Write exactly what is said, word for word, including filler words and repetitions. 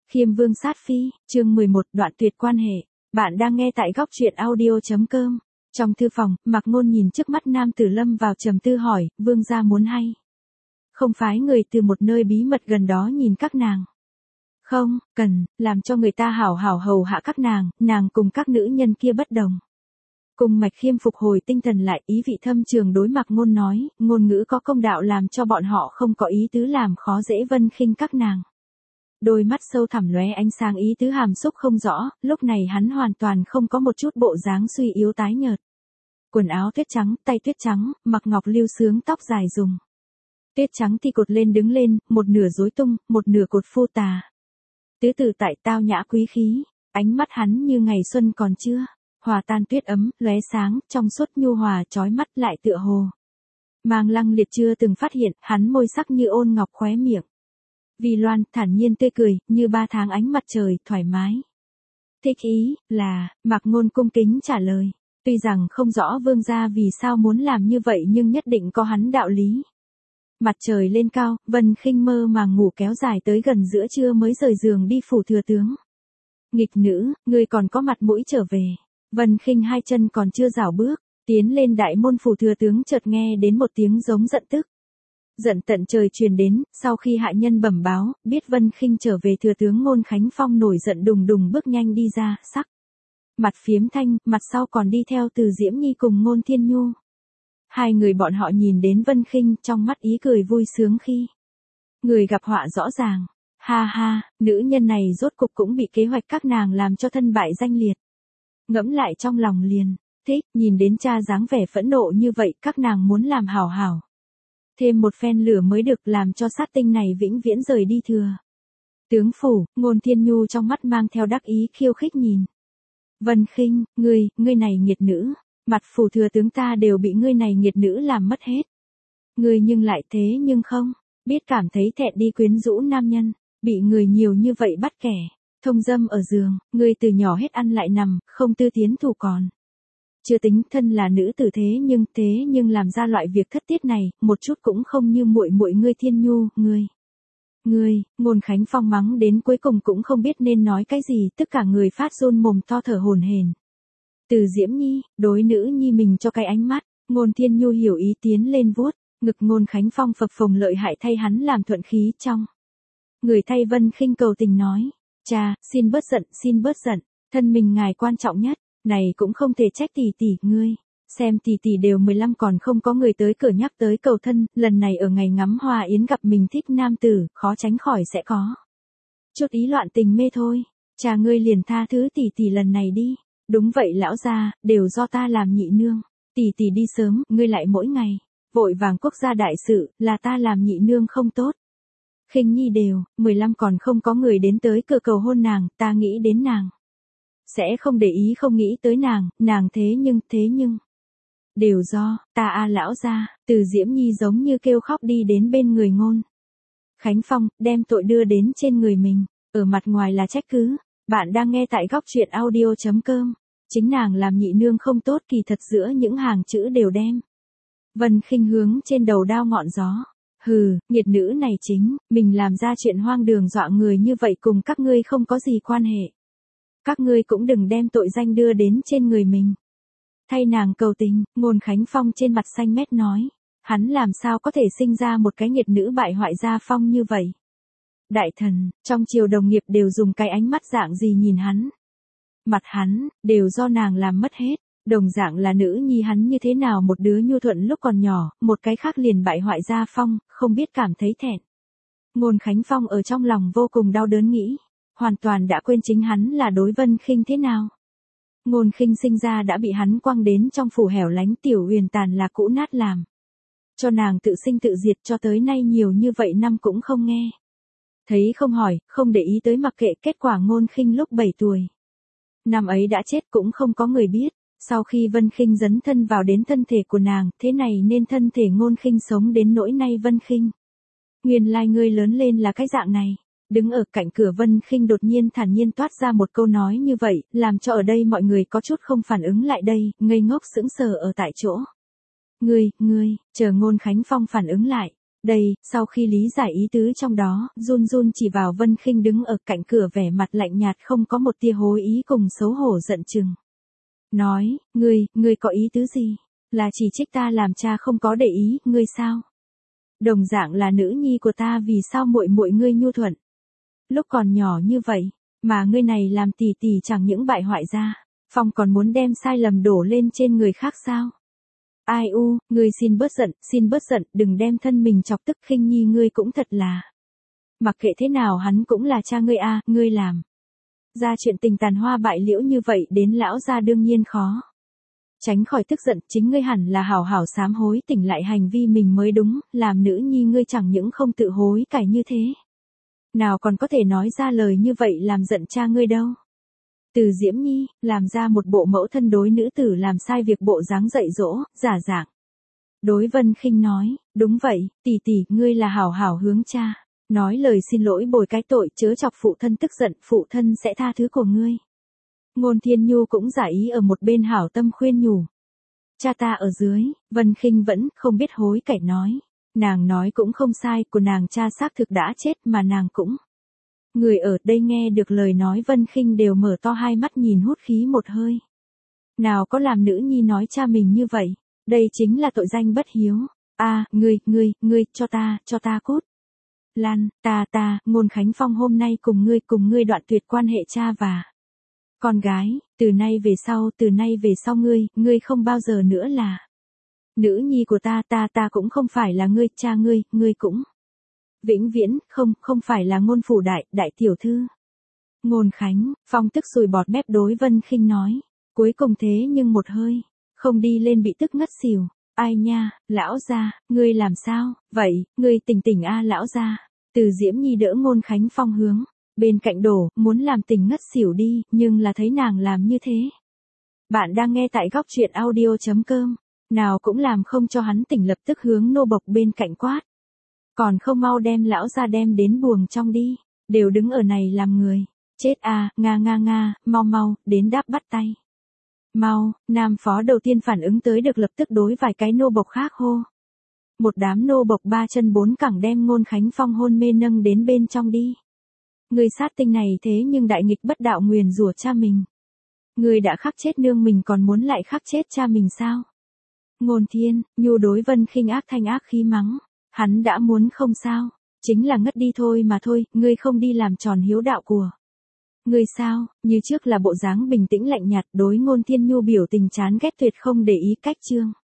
Khiêm Vương sát phi, chương mười một, đoạn tuyệt quan hệ. Bạn đang nghe tại góc truyện audio chấm com. Trong thư phòng, Mạc Ngôn nhìn trước mắt Nam Tử lâm vào trầm tư hỏi, Vương gia muốn hay không phái người từ một nơi bí mật gần đó nhìn các nàng? Không, cần, làm cho người ta hảo hảo hầu hạ các nàng, nàng cùng các nữ nhân kia bất đồng. Cùng Mạch Khiêm phục hồi tinh thần lại, ý vị thâm trường đối Mạc Ngôn nói, ngôn ngữ có công đạo làm cho bọn họ không có ý tứ làm khó dễ Vân Khinh các nàng. Đôi mắt sâu thẳm lóe ánh sáng ý tứ hàm xúc không rõ, lúc này hắn hoàn toàn không có một chút bộ dáng suy yếu tái nhợt. Quần áo tuyết trắng, tay tuyết trắng, mặc ngọc lưu sướng tóc dài dùng. Tuyết trắng thì cột lên đứng lên, một nửa rối tung, một nửa cột phu tà. Tứ tử tại tao nhã quý khí, ánh mắt hắn như ngày xuân còn chưa, hòa tan tuyết ấm, lóe sáng, trong suốt nhu hòa chói mắt lại tựa hồ. Mang Lăng Liệt chưa từng phát hiện, hắn môi sắc như ôn ngọc khóe miệng. Vì Loan, thản nhiên tươi cười, như ba tháng ánh mặt trời, thoải mái. Thích ý, là, Mạc Ngôn cung kính trả lời. Tuy rằng không rõ vương gia vì sao muốn làm như vậy nhưng nhất định có hắn đạo lý. Mặt trời lên cao, Vân Khinh mơ màng ngủ kéo dài tới gần giữa trưa mới rời giường đi phủ thừa tướng. Nghịch nữ, ngươi còn có mặt mũi trở về. Vân Khinh hai chân còn chưa rảo bước, tiến lên đại môn phủ thừa tướng chợt nghe đến một tiếng giống giận tức. Giận tận trời truyền đến, sau khi hạ nhân bẩm báo, biết Vân Khinh trở về thừa tướng Ngôn Khánh Phong nổi giận đùng đùng bước nhanh đi ra, sắc. Mặt phiếm thanh, mặt sau còn đi theo Từ Diễm Nhi cùng Ngôn Thiên Nhu. Hai người bọn họ nhìn đến Vân Khinh trong mắt ý cười vui sướng khi người gặp họa rõ ràng. Ha ha, nữ nhân này rốt cục cũng bị kế hoạch các nàng làm cho thân bại danh liệt. Ngẫm lại trong lòng liền, thích, nhìn đến cha dáng vẻ phẫn nộ như vậy các nàng muốn làm hảo hảo. Thêm một phen lửa mới được làm cho sát tinh này vĩnh viễn rời đi thừa. Tướng phủ, Ngôn Thiên Nhu trong mắt mang theo đắc ý khiêu khích nhìn. Vân Khinh, ngươi, ngươi này nghiệt nữ, mặt phủ thừa tướng ta đều bị ngươi này nghiệt nữ làm mất hết. Ngươi nhưng lại thế nhưng không, biết cảm thấy thẹn đi quyến rũ nam nhân, bị người nhiều như vậy bắt kẻ, thông dâm ở giường, ngươi từ nhỏ hết ăn lại nằm, không tư tiến thủ còn. Chưa tính thân là nữ tử thế nhưng thế nhưng làm ra loại việc thất tiết này, một chút cũng không như muội muội ngươi Thiên Nhu, ngươi. Ngươi, Ngôn Khánh Phong mắng đến cuối cùng cũng không biết nên nói cái gì, tất cả người phát run mồm to thở hổn hển. Từ Diễm Nhi, đối nữ nhi mình cho cái ánh mắt, Ngôn Thiên Nhu hiểu ý tiến lên vuốt, ngực Ngôn Khánh Phong phập phồng lợi hại thay hắn làm thuận khí trong. Người thay Vân Khinh cầu tình nói, cha, xin bớt giận, xin bớt giận, thân mình ngài quan trọng nhất. Này cũng không thể trách tỷ tỷ, ngươi, xem tỷ tỷ đều mười lăm còn không có người tới cửa nhắc tới cầu thân, lần này ở ngày ngắm hoa yến gặp mình thích nam tử, khó tránh khỏi sẽ có chút ý loạn tình mê thôi, cha ngươi liền tha thứ tỷ tỷ lần này đi, đúng vậy lão gia, đều do ta làm nhị nương, tỷ tỷ đi sớm, ngươi lại mỗi ngày, vội vàng quốc gia đại sự, là ta làm nhị nương không tốt. Khinh Nhi đều, mười lăm còn không có người đến tới cửa cầu hôn nàng, ta nghĩ đến nàng. Sẽ không để ý không nghĩ tới nàng, nàng thế nhưng, thế nhưng. Đều do, ta a lão gia, Từ Diễm Nhi giống như kêu khóc đi đến bên người Ngôn Khánh Phong, đem tội đưa đến trên người mình, ở mặt ngoài là trách cứ, bạn đang nghe tại góc truyện audio chấm com, chính nàng làm nhị nương không tốt kỳ thật giữa những hàng chữ đều đem. Vân Khinh hướng trên đầu đao ngọn gió, hừ, nghiệt nữ này chính, mình làm ra chuyện hoang đường dọa người như vậy cùng các ngươi không có gì quan hệ. Các ngươi cũng đừng đem tội danh đưa đến trên người mình. Thay nàng cầu tình, Ngôn Khánh Phong trên mặt xanh mét nói. Hắn làm sao có thể sinh ra một cái nghiệt nữ bại hoại gia phong như vậy. Đại thần, trong triều đồng nghiệp đều dùng cái ánh mắt dạng gì nhìn hắn. Mặt hắn, đều do nàng làm mất hết. Đồng dạng là nữ nhi hắn như thế nào một đứa nhu thuận lúc còn nhỏ, một cái khác liền bại hoại gia phong, không biết cảm thấy thẹn. Ngôn Khánh Phong ở trong lòng vô cùng đau đớn nghĩ. Hoàn toàn đã quên chính hắn là đối Vân Khinh thế nào. Ngôn Khinh sinh ra đã bị hắn quăng đến trong phủ hẻo lánh tiểu huyền tàn là cũ nát làm. Cho nàng tự sinh tự diệt cho tới nay nhiều như vậy năm cũng không nghe. Thấy không hỏi, không để ý tới mặc kệ kết quả Ngôn Khinh lúc bảy tuổi. Năm ấy đã chết cũng không có người biết, sau khi Vân Khinh dấn thân vào đến thân thể của nàng, thế này nên thân thể Ngôn Khinh sống đến nỗi nay Vân Khinh. Nguyên lai ngươi lớn lên là cái dạng này. Đứng ở cạnh cửa Vân Khinh đột nhiên thản nhiên toát ra một câu nói như vậy, làm cho ở đây mọi người có chút không phản ứng lại đây, ngây ngốc sững sờ ở tại chỗ. Ngươi, ngươi, chờ Ngôn Khánh Phong phản ứng lại, Đây, sau khi lý giải ý tứ trong đó, run run chỉ vào Vân Khinh đứng ở cạnh cửa vẻ mặt lạnh nhạt không có một tia hối ý cùng xấu hổ giận chừng. Nói, ngươi, ngươi có ý tứ gì? Là chỉ trích ta làm cha không có để ý, ngươi sao? Đồng dạng là nữ nhi của ta vì sao muội muội ngươi nhu thuận? Lúc còn nhỏ như vậy, mà ngươi này làm tỷ tỷ chẳng những bại hoại ra, Phong còn muốn đem sai lầm đổ lên trên người khác sao? Ai u, ngươi xin bớt giận, xin bớt giận, đừng đem thân mình chọc tức. Khinh Nhi ngươi cũng thật là. Mặc kệ thế nào hắn cũng là cha ngươi a, ngươi làm ra chuyện tình tàn hoa bại liễu như vậy đến lão gia đương nhiên khó. Tránh khỏi tức giận, chính ngươi hẳn là hảo hảo sám hối tỉnh lại hành vi mình mới đúng, làm nữ nhi ngươi chẳng những không tự hối cải như thế. Nào còn có thể nói ra lời như vậy làm giận cha ngươi đâu. Từ Diễm Nhi, làm ra một bộ mẫu thân đối nữ tử làm sai việc bộ dáng dạy dỗ, giả dạng. Đối Vân Khinh nói, đúng vậy, tỷ tỷ, ngươi là hảo hảo hướng cha. Nói lời xin lỗi bồi cái tội chớ chọc phụ thân tức giận, phụ thân sẽ tha thứ của ngươi. Ngôn Thiên Nhu cũng giả ý ở một bên hảo tâm khuyên nhủ. Cha ta ở dưới, Vân Khinh vẫn không biết hối cải nói. Nàng nói cũng không sai, của nàng cha xác thực đã chết mà nàng cũng. Người ở đây nghe được lời nói Vân Khinh đều mở to hai mắt nhìn hút khí một hơi. Nào có làm nữ nhi nói cha mình như vậy, đây chính là tội danh bất hiếu. A, à, ngươi, ngươi, ngươi, cho ta, cho ta cút. Lan, ta ta, Ngôn Khánh Phong hôm nay cùng ngươi cùng ngươi đoạn tuyệt quan hệ cha và con gái, từ nay về sau, từ nay về sau ngươi, ngươi không bao giờ nữa là nữ nhi của ta, ta ta cũng không phải là ngươi, cha ngươi, ngươi cũng vĩnh viễn, không, không phải là Ngôn phủ đại, đại tiểu thư. Ngôn Khánh, Phong tức sùi bọt mép đối Vân Khinh nói, cuối cùng thế nhưng một hơi, không đi lên bị tức ngất xỉu. Ai nha, lão gia, ngươi làm sao, vậy, ngươi tỉnh tỉnh a lão gia. Từ Diễm Nhi đỡ Ngôn Khánh Phong hướng bên cạnh đổ, muốn làm tỉnh ngất xỉu đi, nhưng là thấy nàng làm như thế. Bạn đang nghe tại góc truyện audio chấm com, nào cũng làm không cho hắn tỉnh lập tức hướng nô bộc bên cạnh quát. Còn không mau đem lão gia đem đến buồng trong đi, đều đứng ở này làm người. Chết a, nga nga nga, mau mau, đến đáp bắt tay. Mau, nam phó đầu tiên phản ứng tới được lập tức đối vài cái nô bộc khác hô. Một đám nô bộc ba chân bốn cẳng đem Ngôn Khánh Phong hôn mê nâng đến bên trong đi. Người sát tinh này thế nhưng đại nghịch bất đạo nguyền rủa cha mình. Người đã khắc chết nương mình còn muốn lại khắc chết cha mình sao? Ngôn Thiên, Nhu đối Vân Khinh ác thanh ác khí mắng. Hắn đã muốn không sao, chính là ngất đi thôi mà thôi, ngươi không đi làm tròn hiếu đạo của ngươi sao? Như trước là bộ dáng bình tĩnh lạnh nhạt đối Ngôn Thiên Nhu biểu tình chán ghét tuyệt không để ý cách chương.